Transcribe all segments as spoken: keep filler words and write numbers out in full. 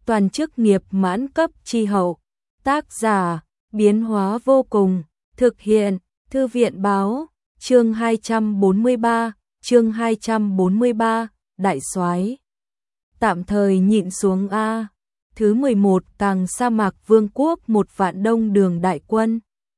toàn chức nghiệp mãn cấp chi hậu. Tác giả, biến hóa vô cùng, thực hiện, Thư viện báo, chương hai trăm bốn mươi ba, chương hai trăm bốn mươi ba, đại soái. Tạm thời nhịn xuống a. Thứ mười một, Tàng sa mạc vương quốc một vạn đông đường đại quân.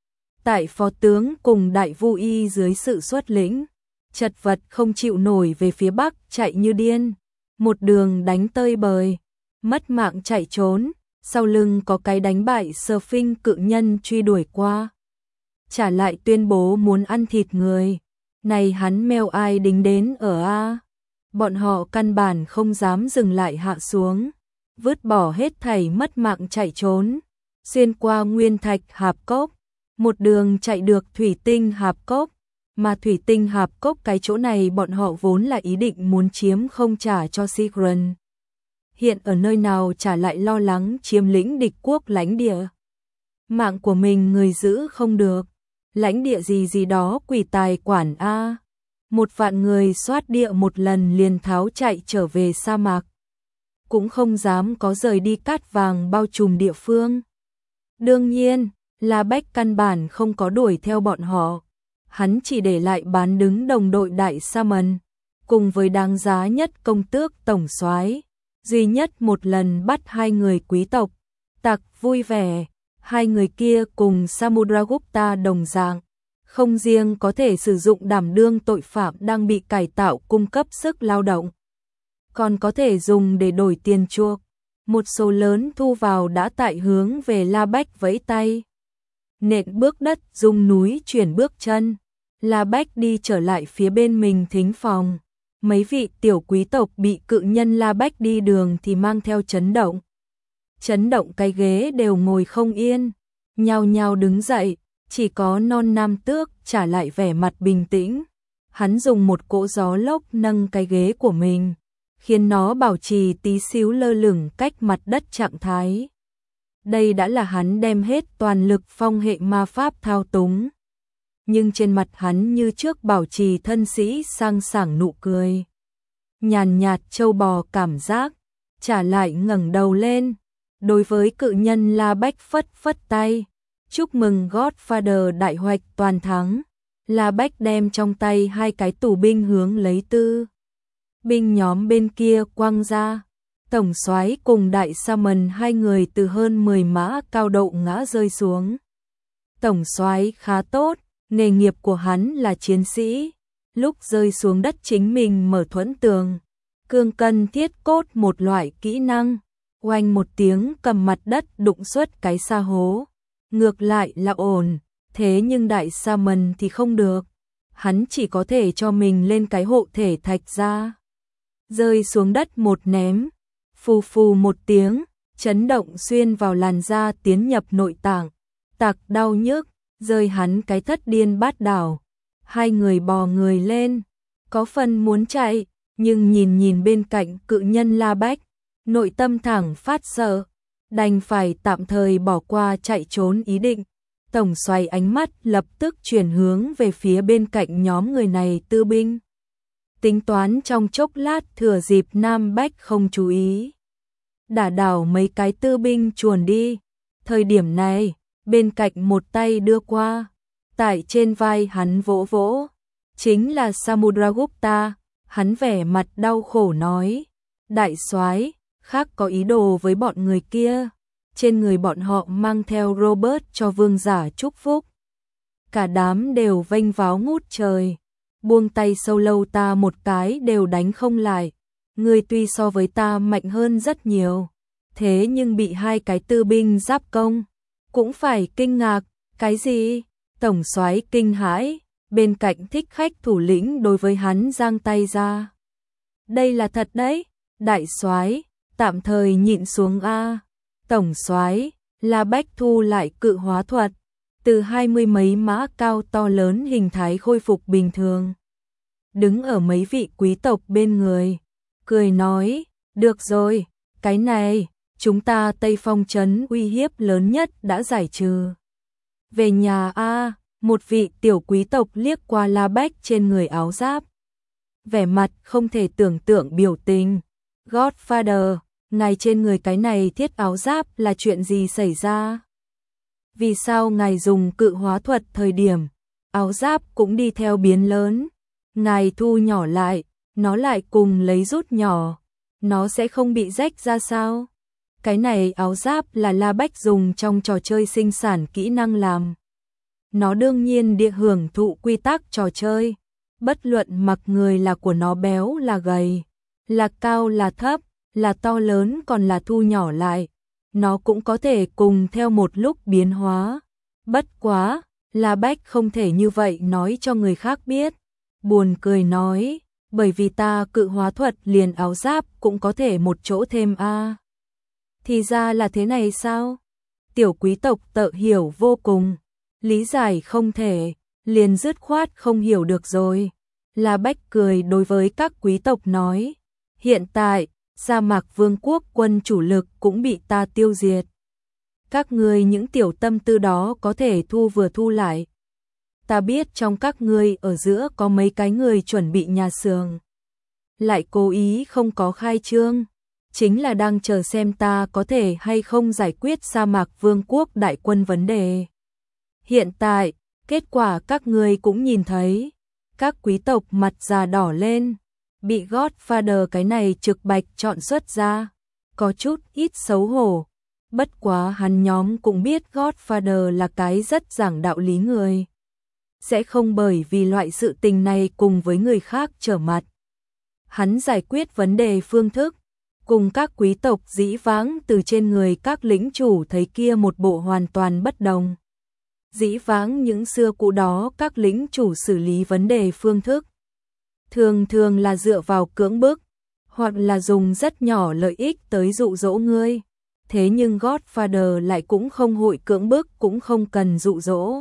Tại phó tướng cùng đại vu y dưới sự xuất lĩnh, chật vật không chịu nổi về phía bắc chạy như điên, một đường đánh tơi bời, mất mạng chạy trốn, sau lưng có cái đánh bại Surfing cự nhân truy đuổi qua. Trả lại tuyên bố muốn ăn thịt người, này hắn mèo ai đính đến ở a. Bọn họ căn bản không dám dừng lại hạ xuống, vứt bỏ hết thảy mất mạng chạy trốn, xuyên qua nguyên thạch hạp cốc, một đường chạy được thủy tinh hạp cốc, mà thủy tinh hạp cốc cái chỗ này bọn họ vốn là ý định muốn chiếm không trả cho Sigrun. Hiện ở nơi nào trả lại lo lắng chiếm lĩnh địch quốc lãnh địa. Mạng của mình người giữ không được, lãnh địa gì gì đó quỷ tài quản a. Một vạn người soát địa một lần liền tháo chạy trở về sa mạc. Cũng không dám có rời đi cát vàng bao trùm địa phương. Đương nhiên, La Bách căn bản không có đuổi theo bọn họ. Hắn chỉ để lại bán đứng đồng đội đại sa mần, cùng với đáng giá nhất công tước tổng soái, duy nhất một lần bắt hai người quý tộc, tặc vui vẻ, hai người kia cùng Samudragupta đồng dạng, không riêng có thể sử dụng đảm đương tội phạm đang bị cải tạo cung cấp sức lao động, còn có thể dùng để đổi tiền chuộc. Một số lớn thu vào đã tại hướng về La Bách vẫy tay. Nện bước đất rung núi chuyển bước chân, La Bách đi trở lại phía bên mình thính phòng. Mấy vị tiểu quý tộc bị cự nhân La Bách đi đường thì mang theo chấn động. Chấn động cái ghế đều ngồi không yên, nhao nhao đứng dậy, chỉ có non nam tước trả lại vẻ mặt bình tĩnh. Hắn dùng một cỗ gió lốc nâng cái ghế của mình, khiến nó bảo trì tí xíu lơ lửng cách mặt đất trạng thái. Đây đã là hắn đem hết toàn lực phong hệ ma pháp thao túng. Nhưng trên mặt hắn như trước bảo trì thân sĩ sang sảng nụ cười. Nhàn nhạt trâu bò cảm giác, trả lại ngẩng đầu lên. Đối với cự nhân La Bách phất phất tay. Chúc mừng Godfather đại hoạch toàn thắng. La Bách đem trong tay hai cái tù binh hướng lấy tư binh nhóm bên kia quăng ra. Tổng soái cùng đại sa mần hai người từ hơn mười mã cao độ ngã rơi xuống. Tổng soái khá tốt, nghề nghiệp của hắn là chiến sĩ, lúc rơi xuống đất chính mình mở thuẫn tường, cương cân thiết cốt một loại kỹ năng, oanh một tiếng cầm mặt đất đụng xuất cái sa hố, ngược lại là ổn, thế nhưng đại sa mần thì không được, hắn chỉ có thể cho mình lên cái hộ thể thạch ra, rơi xuống đất một ném, phù phù một tiếng, chấn động xuyên vào làn da tiến nhập nội tạng, tạc đau nhức, rơi hắn cái thất điên bát đảo. Hai người bò người lên, có phần muốn chạy, nhưng nhìn nhìn bên cạnh cự nhân La Bách, nội tâm thẳng phát sợ, đành phải tạm thời bỏ qua chạy trốn ý định. Tổng soái ánh mắt lập tức chuyển hướng về phía bên cạnh nhóm người này tư binh. Tính toán trong chốc lát thừa dịp Nam Bách không chú ý, đả đảo mấy cái tư binh chuồn đi. Thời điểm này, bên cạnh một tay đưa qua, tại trên vai hắn vỗ vỗ, chính là Samudragupta. Hắn vẻ mặt đau khổ nói, đại soái, khác có ý đồ với bọn người kia. Trên người bọn họ mang theo Robert cho vương giả chúc phúc. Cả đám đều vênh váo ngút trời, buông tay sâu lâu ta một cái đều đánh không lại. Ngươi tuy so với ta mạnh hơn rất nhiều, thế nhưng bị hai cái tư binh giáp công, cũng phải kinh ngạc. Cái gì? Tổng soái kinh hãi, bên cạnh thích khách thủ lĩnh đối với hắn giang tay ra. Đây là thật đấy, đại soái, tạm thời nhịn xuống a. Tổng soái, La Bách thu lại cự hóa thuật, từ hai mươi mấy mã cao to lớn hình thái khôi phục bình thường. Đứng ở mấy vị quý tộc bên người, cười nói, được rồi, cái này, chúng ta Tây Phong trấn uy hiếp lớn nhất đã giải trừ. Về nhà a. Một vị tiểu quý tộc liếc qua La Bách trên người áo giáp, vẻ mặt không thể tưởng tượng biểu tình. Godfather, ngài trên người cái này thiết áo giáp là chuyện gì xảy ra? Vì sao ngài dùng cự hóa thuật thời điểm, áo giáp cũng đi theo biến lớn? Ngài thu nhỏ lại, nó lại cùng lấy rút nhỏ, nó sẽ không bị rách ra sao? Cái này áo giáp là La Bách dùng trong trò chơi sinh sản kỹ năng làm. Nó đương nhiên địa hưởng thụ quy tắc trò chơi, bất luận mặc người là của nó béo là gầy, là cao là thấp, là to lớn còn là thu nhỏ lại, nó cũng có thể cùng theo một lúc biến hóa. Bất quá, La Bách không thể như vậy nói cho người khác biết. Buồn cười nói, bởi vì ta cự hóa thuật liền áo giáp cũng có thể một chỗ thêm a. À. Thì ra là thế này sao? Tiểu quý tộc tự hiểu vô cùng, lý giải không thể, liền dứt khoát không hiểu được rồi. La Bách cười đối với các quý tộc nói, hiện tại, Sa Mạc Vương quốc quân chủ lực cũng bị ta tiêu diệt. Các ngươi những tiểu tâm tư đó có thể thu vừa thu lại. Ta biết trong các ngươi ở giữa có mấy cái người chuẩn bị nhà xưởng, lại cố ý không có khai trương, chính là đang chờ xem ta có thể hay không giải quyết Sa Mạc Vương quốc đại quân vấn đề. Hiện tại, kết quả các ngươi cũng nhìn thấy, các quý tộc mặt già đỏ lên, bị Godfather cái này trực bạch chọn xuất ra, có chút ít xấu hổ. Bất quá hắn nhóm cũng biết Godfather là cái rất giảng đạo lý người, sẽ không bởi vì loại sự tình này cùng với người khác trở mặt. Hắn giải quyết vấn đề phương thức, cùng các quý tộc dĩ vãng từ trên người các lĩnh chủ thấy kia một bộ hoàn toàn bất đồng. Dĩ vãng những xưa cũ đó các lĩnh chủ xử lý vấn đề phương thức, thường thường là dựa vào cưỡng bức, hoặc là dùng rất nhỏ lợi ích tới dụ dỗ ngươi. Thế nhưng Godfather lại cũng không hội cưỡng bức, cũng không cần dụ dỗ.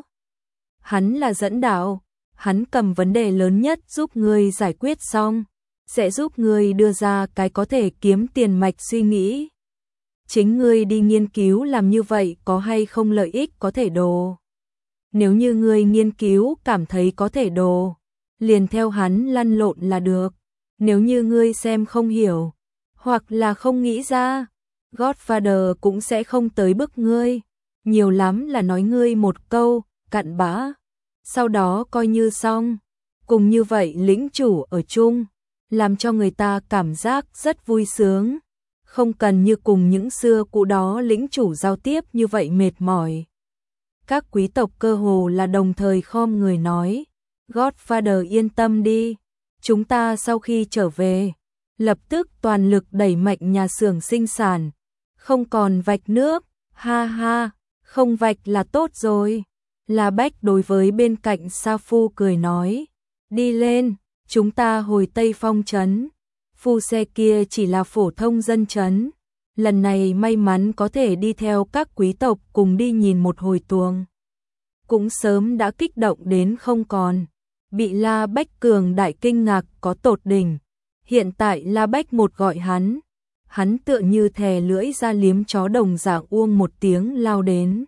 Hắn là dẫn đạo, hắn cầm vấn đề lớn nhất giúp ngươi giải quyết xong, sẽ giúp ngươi đưa ra cái có thể kiếm tiền mạch suy nghĩ. Chính ngươi đi nghiên cứu làm như vậy có hay không lợi ích có thể đồ. Nếu như ngươi nghiên cứu cảm thấy có thể đồ, liền theo hắn lăn lộn là được. Nếu như ngươi xem không hiểu, hoặc là không nghĩ ra, Godfather cũng sẽ không tới bức ngươi, nhiều lắm là nói ngươi một câu, cặn bã, sau đó coi như xong. Cùng như vậy lĩnh chủ ở chung, làm cho người ta cảm giác rất vui sướng, không cần như cùng những xưa cũ đó lĩnh chủ giao tiếp như vậy mệt mỏi. Các quý tộc cơ hồ là đồng thời khom người nói, Godfather yên tâm đi, chúng ta sau khi trở về, lập tức toàn lực đẩy mạnh nhà xưởng sinh sản, không còn vạch nước, ha ha, không vạch là tốt rồi. La Bách đối với bên cạnh Sa Phu cười nói, đi lên, chúng ta hồi Tây Phong trấn. Phu xe kia chỉ là phổ thông dân trấn, lần này may mắn có thể đi theo các quý tộc cùng đi nhìn một hồi tuồng, cũng sớm đã kích động đến không còn. Bị La Bách cường đại kinh ngạc có tột đỉnh. Hiện tại La Bách một gọi hắn, hắn tựa như thè lưỡi ra liếm chó đồng dạng uông một tiếng lao đến.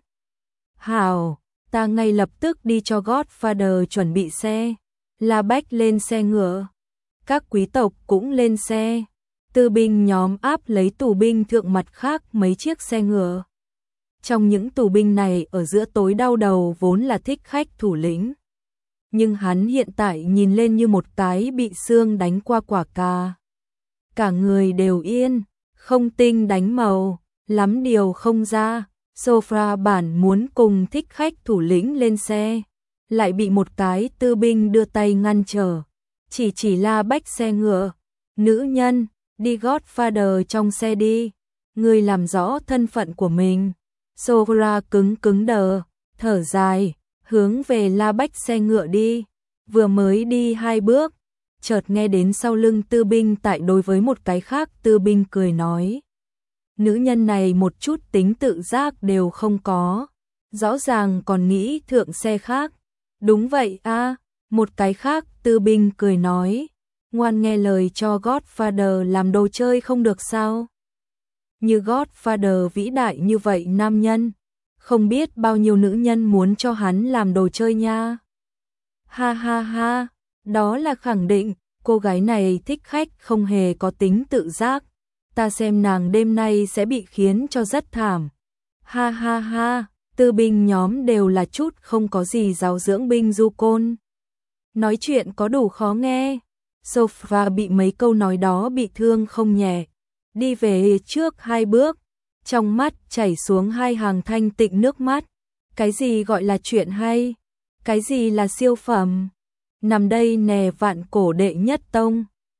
Hào, ta ngay lập tức đi cho Godfather chuẩn bị xe. La Bách lên xe ngựa, các quý tộc cũng lên xe. Tư binh nhóm áp lấy tù binh thượng mặt khác mấy chiếc xe ngựa. Trong những tù binh này ở giữa tối đau đầu vốn là thích khách thủ lĩnh. Nhưng hắn hiện tại nhìn lên như một cái bị xương đánh qua quả cà. Cả người đều yên, không tinh đánh màu, lắm điều không ra. Sophia bản muốn cùng thích khách thủ lĩnh lên xe, lại bị một cái tư binh đưa tay ngăn trở. Chỉ chỉ La Bách xe ngựa, nữ nhân, đi Godfather trong xe đi, người làm rõ thân phận của mình. Sophia cứng cứng đờ, thở dài, hướng về La Bách xe ngựa đi, vừa mới đi hai bước, chợt nghe đến sau lưng tư binh tại đối với một cái khác tư binh cười nói. Nữ nhân này một chút tính tự giác đều không có, rõ ràng còn nghĩ thượng xe khác. Đúng vậy a, một cái khác tư binh cười nói, ngoan nghe lời cho Godfather làm đồ chơi không được sao? Như Godfather vĩ đại như vậy nam nhân, không biết bao nhiêu nữ nhân muốn cho hắn làm đồ chơi nha. Ha ha ha, đó là khẳng định, cô gái này thích khách không hề có tính tự giác, ta xem nàng đêm nay sẽ bị khiến cho rất thảm. Ha ha ha, tư binh nhóm đều là chút không có gì giáo dưỡng binh du côn. Nói chuyện có đủ khó nghe. Sophia bị mấy câu nói đó bị thương không nhẹ. Đi về trước hai bước, trong mắt chảy xuống hai hàng thanh tịnh nước mắt. Cái gì gọi là chuyện hay? Cái gì là siêu phẩm? Nằm đây nè vạn cổ đệ nhất tông.